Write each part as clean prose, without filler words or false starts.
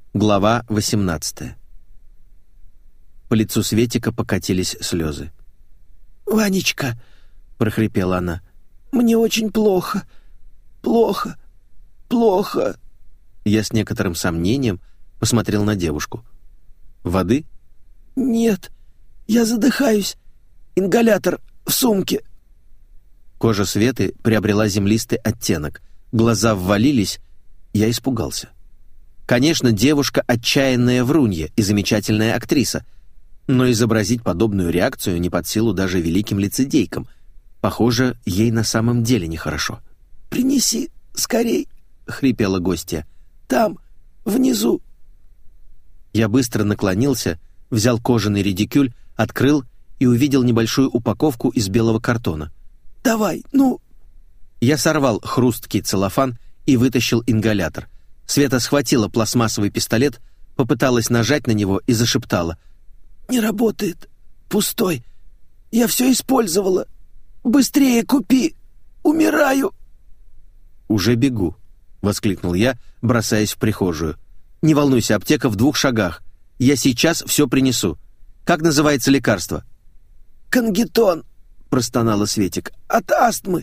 Глава 18. По лицу Светика покатились слезы. «Ванечка», — прохрипела она, — «мне очень плохо. Плохо. Плохо». Я с некоторым сомнением посмотрел на девушку. «Воды?» «Нет, я задыхаюсь. Ингалятор в сумке». Кожа Светы приобрела землистый оттенок. Глаза ввалились. Я испугался. Конечно, девушка отчаянная врунья и замечательная актриса, но изобразить подобную реакцию не под силу даже великим лицедейкам. Похоже, ей на самом деле нехорошо. «Принеси скорей», — хрипела гостья. «Там, внизу». Я быстро наклонился, взял кожаный редикюль, открыл и увидел небольшую упаковку из белого картона. «Давай, ну...» Я сорвал хрусткий целлофан и вытащил ингалятор. Света схватила пластмассовый пистолет, попыталась нажать на него и зашептала. «Не работает. Пустой. Я все использовала. Быстрее купи. Умираю». «Уже бегу», — воскликнул я, бросаясь в прихожую. «Не волнуйся, аптека в 2 шагах. Я сейчас все принесу. Как называется лекарство?» «Конгитон», — простонала Светик. «От астмы».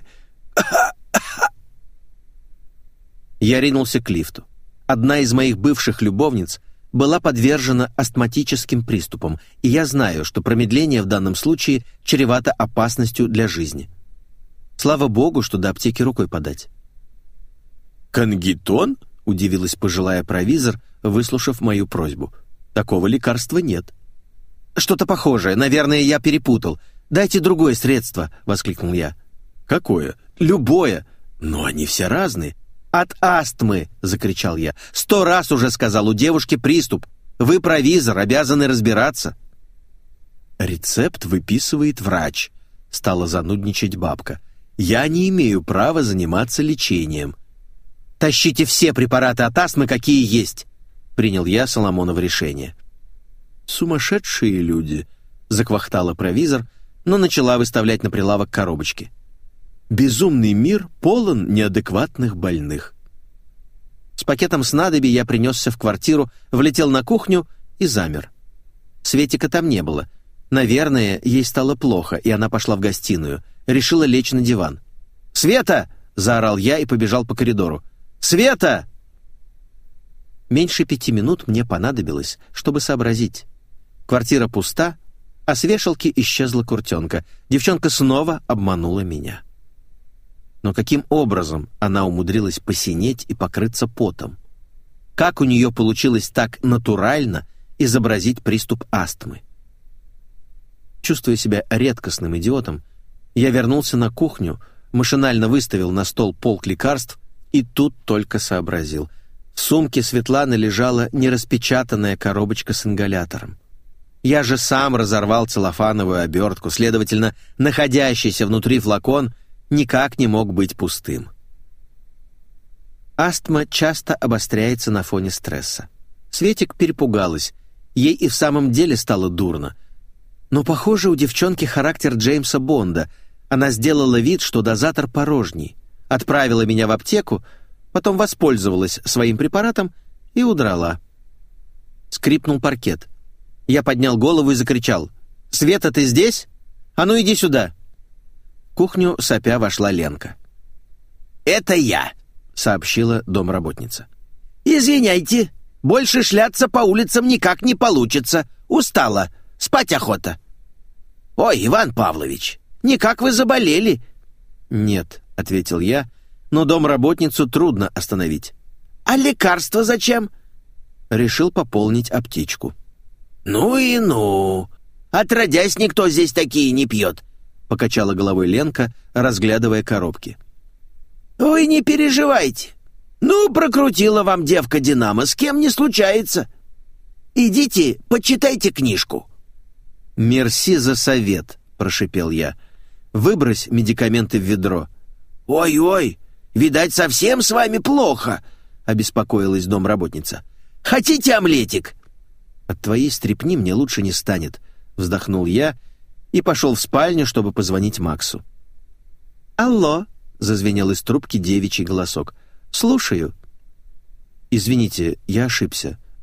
Я ринулся к лифту. Одна из моих бывших любовниц была подвержена астматическим приступам, и я знаю, что промедление в данном случае чревато опасностью для жизни. Слава богу, что до аптеки рукой подать. «Конгитон?» — удивилась пожилая провизор, выслушав мою просьбу. «Такого лекарства нет». «Что-то похожее. Наверное, я перепутал. Дайте другое средство», — воскликнул я. «Какое?» «Любое. Но они все разные». «От астмы!» — закричал я. 100 раз уже сказал, у девушки приступ. Вы провизор, обязаны разбираться». «Рецепт выписывает врач», — стала занудничать бабка. «Я не имею права заниматься лечением». «Тащите все препараты от астмы, какие есть», — принял я Соломоново решение. «Сумасшедшие люди», — заквахтала провизор, но начала выставлять на прилавок коробочки. «Безумный мир полон неадекватных больных». С пакетом снадобий я принесся в квартиру, влетел на кухню и замер. Светика там не было. Наверное, ей стало плохо, и она пошла в гостиную. Решила лечь на диван. «Света!» — заорал я и побежал по коридору. «Света!» Меньше 5 минут мне понадобилось, чтобы сообразить. Квартира пуста, а с вешалки исчезла куртенка. Девчонка снова обманула меня. Но каким образом она умудрилась посинеть и покрыться потом? Как у нее получилось так натурально изобразить приступ астмы? Чувствуя себя редкостным идиотом, я вернулся на кухню, машинально выставил на стол полк лекарств и тут только сообразил. В сумке Светланы лежала нераспечатанная коробочка с ингалятором. Я же сам разорвал целлофановую обертку, следовательно, находящийся внутри флакон никак не мог быть пустым. Астма часто обостряется на фоне стресса. Светик перепугалась. Ей и в самом деле стало дурно. Но, похоже, у девчонки характер Джеймса Бонда. Она сделала вид, что дозатор порожний. Отправила меня в аптеку, потом воспользовалась своим препаратом и удрала. Скрипнул паркет. Я поднял голову и закричал. «Света, ты здесь? А ну иди сюда!» В кухню сопя вошла Ленка. «Это я», — сообщила домработница. «Извиняйте, больше шляться по улицам никак не получится. Устала, спать охота». «Ой, Иван Павлович, никак вы заболели?» «Нет», — ответил я, но домработницу трудно остановить. «А лекарства зачем?» Решил пополнить аптечку. «Ну и ну! Отродясь, никто здесь такие не пьет», — покачала головой Ленка, разглядывая коробки. «Вы не переживайте. Ну, прокрутила вам девка Динамо, с кем не случается. Идите, почитайте книжку». «Мерси за совет», — прошипел я. «Выбрось медикаменты в ведро». «Ой-ой, видать, совсем с вами плохо», — обеспокоилась домработница. «Хотите омлетик?» «От твоей стряпни мне лучше не станет», — вздохнул я и пошел в спальню, чтобы позвонить Максу. «Алло», — зазвенел из трубки девичий голосок. «Слушаю». «Извините, я ошибся.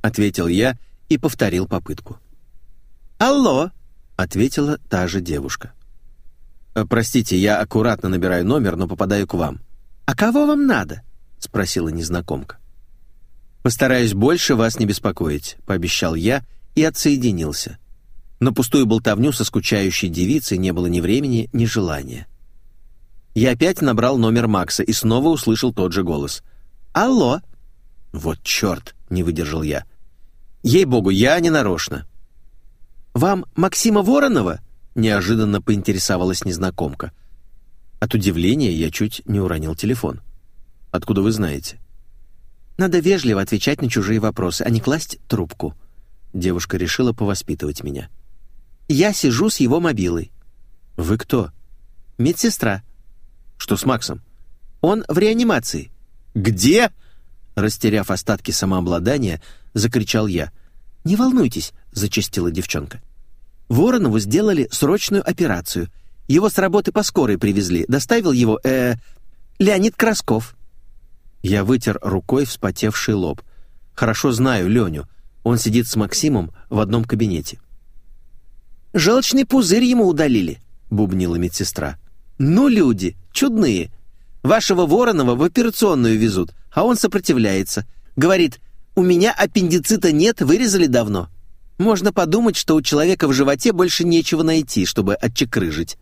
— ответил я и повторил попытку. «Алло!» — ответила та же девушка. «Простите, я аккуратно набираю номер, но попадаю к вам». «А кого вам надо?» — спросила незнакомка. «Постараюсь больше вас не беспокоить», — пообещал я и отсоединился. На пустую болтовню со скучающей девицей не было ни времени, ни желания. Я опять набрал номер Макса и снова услышал тот же голос. «Алло!» «Вот черт!» — не выдержал я. «Ей-богу, я не нарочно». «Вам Максима Воронова?» — неожиданно поинтересовалась незнакомка. От удивления я чуть не уронил телефон. «Откуда вы знаете?» «Надо вежливо отвечать на чужие вопросы, а не класть трубку». Девушка решила повоспитывать меня. «Я сижу с его мобилой». «Вы кто?» «Медсестра». «Что с Максом?» «Он в реанимации». «Где?» Растеряв остатки самообладания, закричал я. «Не волнуйтесь», — зачастила девчонка. «Воронову сделали срочную операцию. Его с работы по скорой привезли. Доставил его, Леонид Красков». Я вытер рукой вспотевший лоб. Хорошо знаю Леню. Он сидит с Максимом в одном кабинете. «Желчный пузырь ему удалили», — бубнила медсестра. «Ну, люди, чудные. Вашего Воронова в операционную везут, а он сопротивляется. Говорит, у меня аппендицита нет, вырезали давно. Можно подумать, что у человека в животе больше нечего найти, чтобы отчекрыжить».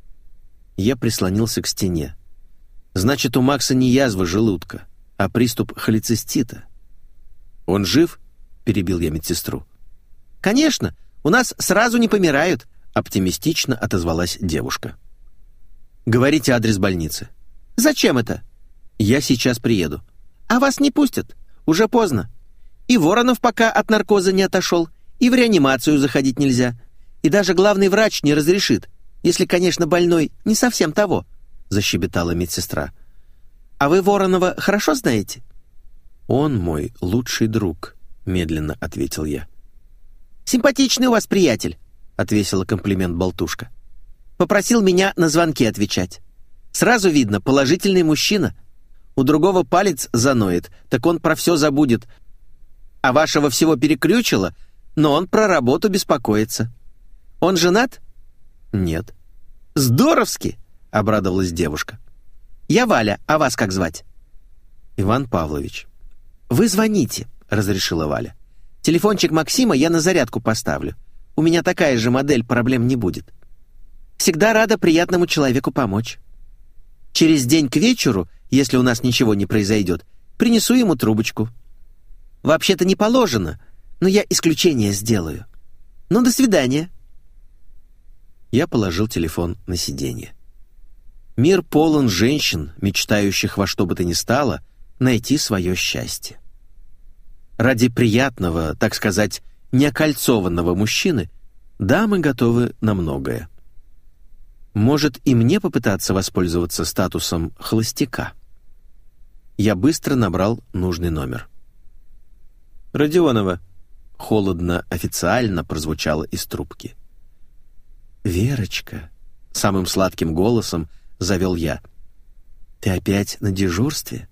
Я прислонился к стене. Значит, у Макса не язва желудка, а приступ холецистита. «Он жив?» — перебил я медсестру. «Конечно, у нас сразу не помирают», — оптимистично отозвалась девушка. «Говорите адрес больницы». «Зачем это?» «Я сейчас приеду». «А вас не пустят. Уже поздно. И Воронов пока от наркоза не отошел, и в реанимацию заходить нельзя. И даже главный врач не разрешит, если, конечно, больной не совсем того», — защебетала медсестра. «А вы Воронова хорошо знаете?» «Он мой лучший друг», — медленно ответил я. «Симпатичный у вас приятель», — отвесила комплимент болтушка. «Попросил меня на звонки отвечать. Сразу видно, положительный мужчина. У другого палец заноет, так он про все забудет. А вашего всего переключило, но он про работу беспокоится. Он женат?» «Нет». «Здоровски!» — обрадовалась девушка. «Я Валя, а вас как звать?» «Иван Павлович». «Вы звоните», — разрешила Валя. «Телефончик Максима я на зарядку поставлю. У меня такая же модель, проблем не будет. Всегда рада приятному человеку помочь. Через день к вечеру, если у нас ничего не произойдет, принесу ему трубочку. Вообще-то не положено, но я исключение сделаю. Ну, до свидания». Я положил телефон на сиденье. Мир полон женщин, мечтающих во что бы то ни стало найти свое счастье. Ради приятного, так сказать, неокольцованного мужчины дамы готовы на многое. Может, и мне попытаться воспользоваться статусом холостяка? Я быстро набрал нужный номер. «Родионова», — холодно, официально прозвучало из трубки. «Верочка», — самым сладким голосом завел я. «Ты опять на дежурстве?»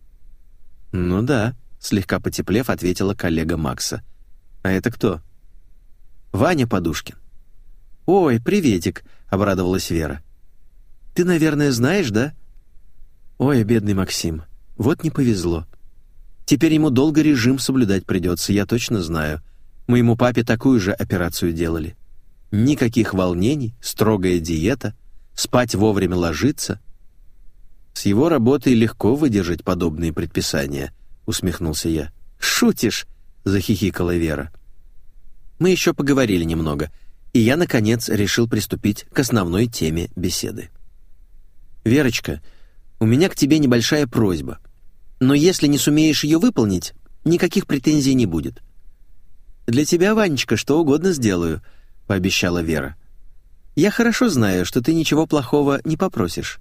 «Ну да», — слегка потеплев, ответила коллега Макса. «А это кто?» «Ваня Подушкин». «Ой, приветик», — обрадовалась Вера. «Ты, наверное, знаешь, да?» «Ой, бедный Максим, вот не повезло. Теперь ему долго режим соблюдать придется, я точно знаю. Моему папе такую же операцию делали. Никаких волнений, строгая диета, спать вовремя ложиться. С его работой легко выдержать подобные предписания», — усмехнулся я. «Шутишь?» — захихикала Вера. Мы еще поговорили немного, и я, наконец, решил приступить к основной теме беседы. «Верочка, у меня к тебе небольшая просьба, но если не сумеешь ее выполнить, никаких претензий не будет». «Для тебя, Ванечка, что угодно сделаю», — пообещала Вера. «Я хорошо знаю, что ты ничего плохого не попросишь».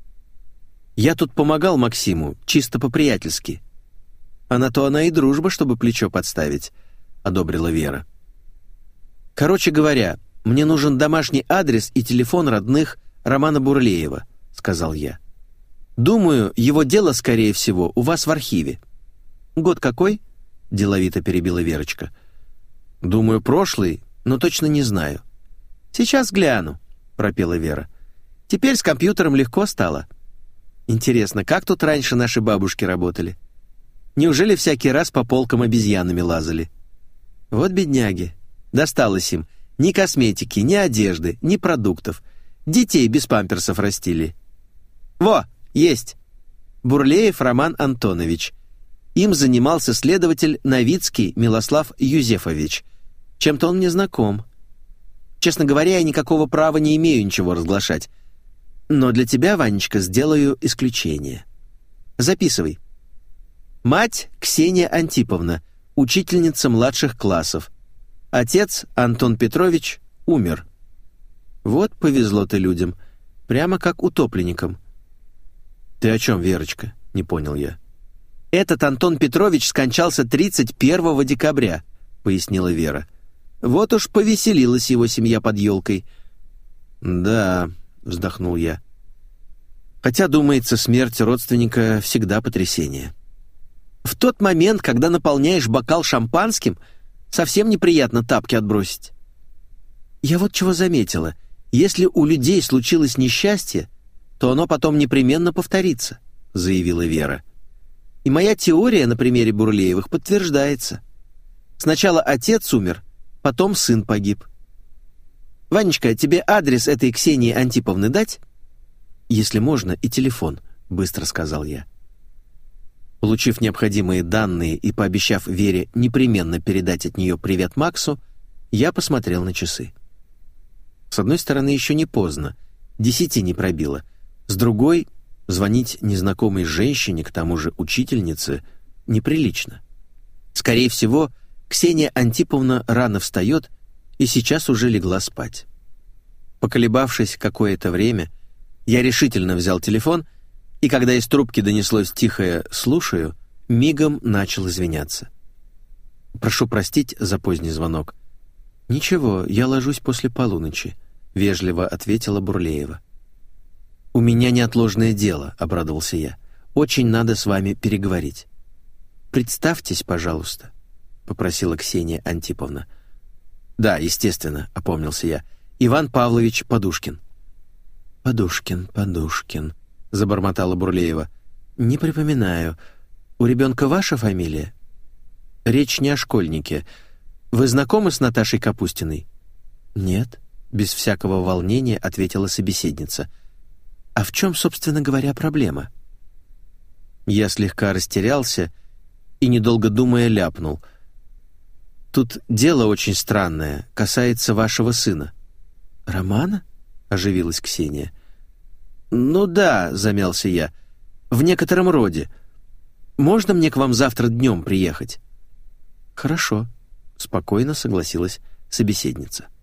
«Я тут помогал Максиму, чисто по-приятельски». «А на то она и дружба, чтобы плечо подставить», — одобрила Вера. «Короче говоря, мне нужен домашний адрес и телефон родных Романа Бурлеева», — сказал я. «Думаю, его дело, скорее всего, у вас в архиве». «Год какой?» — деловито перебила Верочка. «Думаю, прошлый, но точно не знаю». «Сейчас гляну», — пропела Вера. «Теперь с компьютером легко стало. Интересно, как тут раньше наши бабушки работали? Неужели всякий раз по полкам обезьянами лазали? Вот бедняги. Досталось им. Ни косметики, ни одежды, ни продуктов. Детей без памперсов растили. Во, есть. Бурлеев Роман Антонович. Им занимался следователь Новицкий Милослав Юзефович. Чем-то он мне знаком. Честно говоря, я никакого права не имею ничего разглашать. Но для тебя, Ванечка, сделаю исключение. Записывай. Мать Ксения Антиповна, учительница младших классов. Отец Антон Петрович умер. Вот повезло-то людям, прямо как утопленникам. «Ты о чем, Верочка?» — не понял я. «Этот Антон Петрович скончался 31 декабря», — пояснила Вера. «Вот уж повеселилась его семья под елкой». «Да», — вздохнул я. «Хотя, думается, смерть родственника всегда потрясение. В тот момент, когда наполняешь бокал шампанским, совсем неприятно тапки отбросить. Я вот чего заметила. Если у людей случилось несчастье, то оно потом непременно повторится», — заявила Вера. «И моя теория на примере Бурлеевых подтверждается. Сначала отец умер, потом сын погиб. Ванечка, тебе адрес этой Ксении Антиповны дать?» «Если можно, и телефон», — быстро сказал я. Получив необходимые данные и пообещав Вере непременно передать от нее привет Максу, я посмотрел на часы. С одной стороны, еще не поздно, 10 не пробило. С другой, звонить незнакомой женщине, к тому же учительнице, неприлично. Скорее всего, Ксения Антиповна рано встает и сейчас уже легла спать. Поколебавшись какое-то время, я решительно взял телефон, и когда из трубки донеслось тихое «слушаю», мигом начал извиняться. «Прошу простить за поздний звонок». «Ничего, я ложусь после полуночи», — вежливо ответила Бурлеева. «У меня неотложное дело», — обрадовался я. «Очень надо с вами переговорить». «Представьтесь, пожалуйста», — попросила Ксения Антиповна. «Да, естественно», — опомнился я. «Иван Павлович Подушкин». «Подушкин», — забормотала Бурлеева. «Не припоминаю. У ребенка ваша фамилия?» «Речь не о школьнике. Вы знакомы с Наташей Капустиной?» «Нет», — без всякого волнения ответила собеседница. «А в чем, собственно говоря, проблема?» Я слегка растерялся и, недолго думая, ляпнул. «Тут дело очень странное, касается вашего сына». «Романа?» — оживилась Ксения. «Ну да», — замялся я, — «в некотором роде. Можно мне к вам завтра днем приехать?» «Хорошо», — спокойно согласилась собеседница.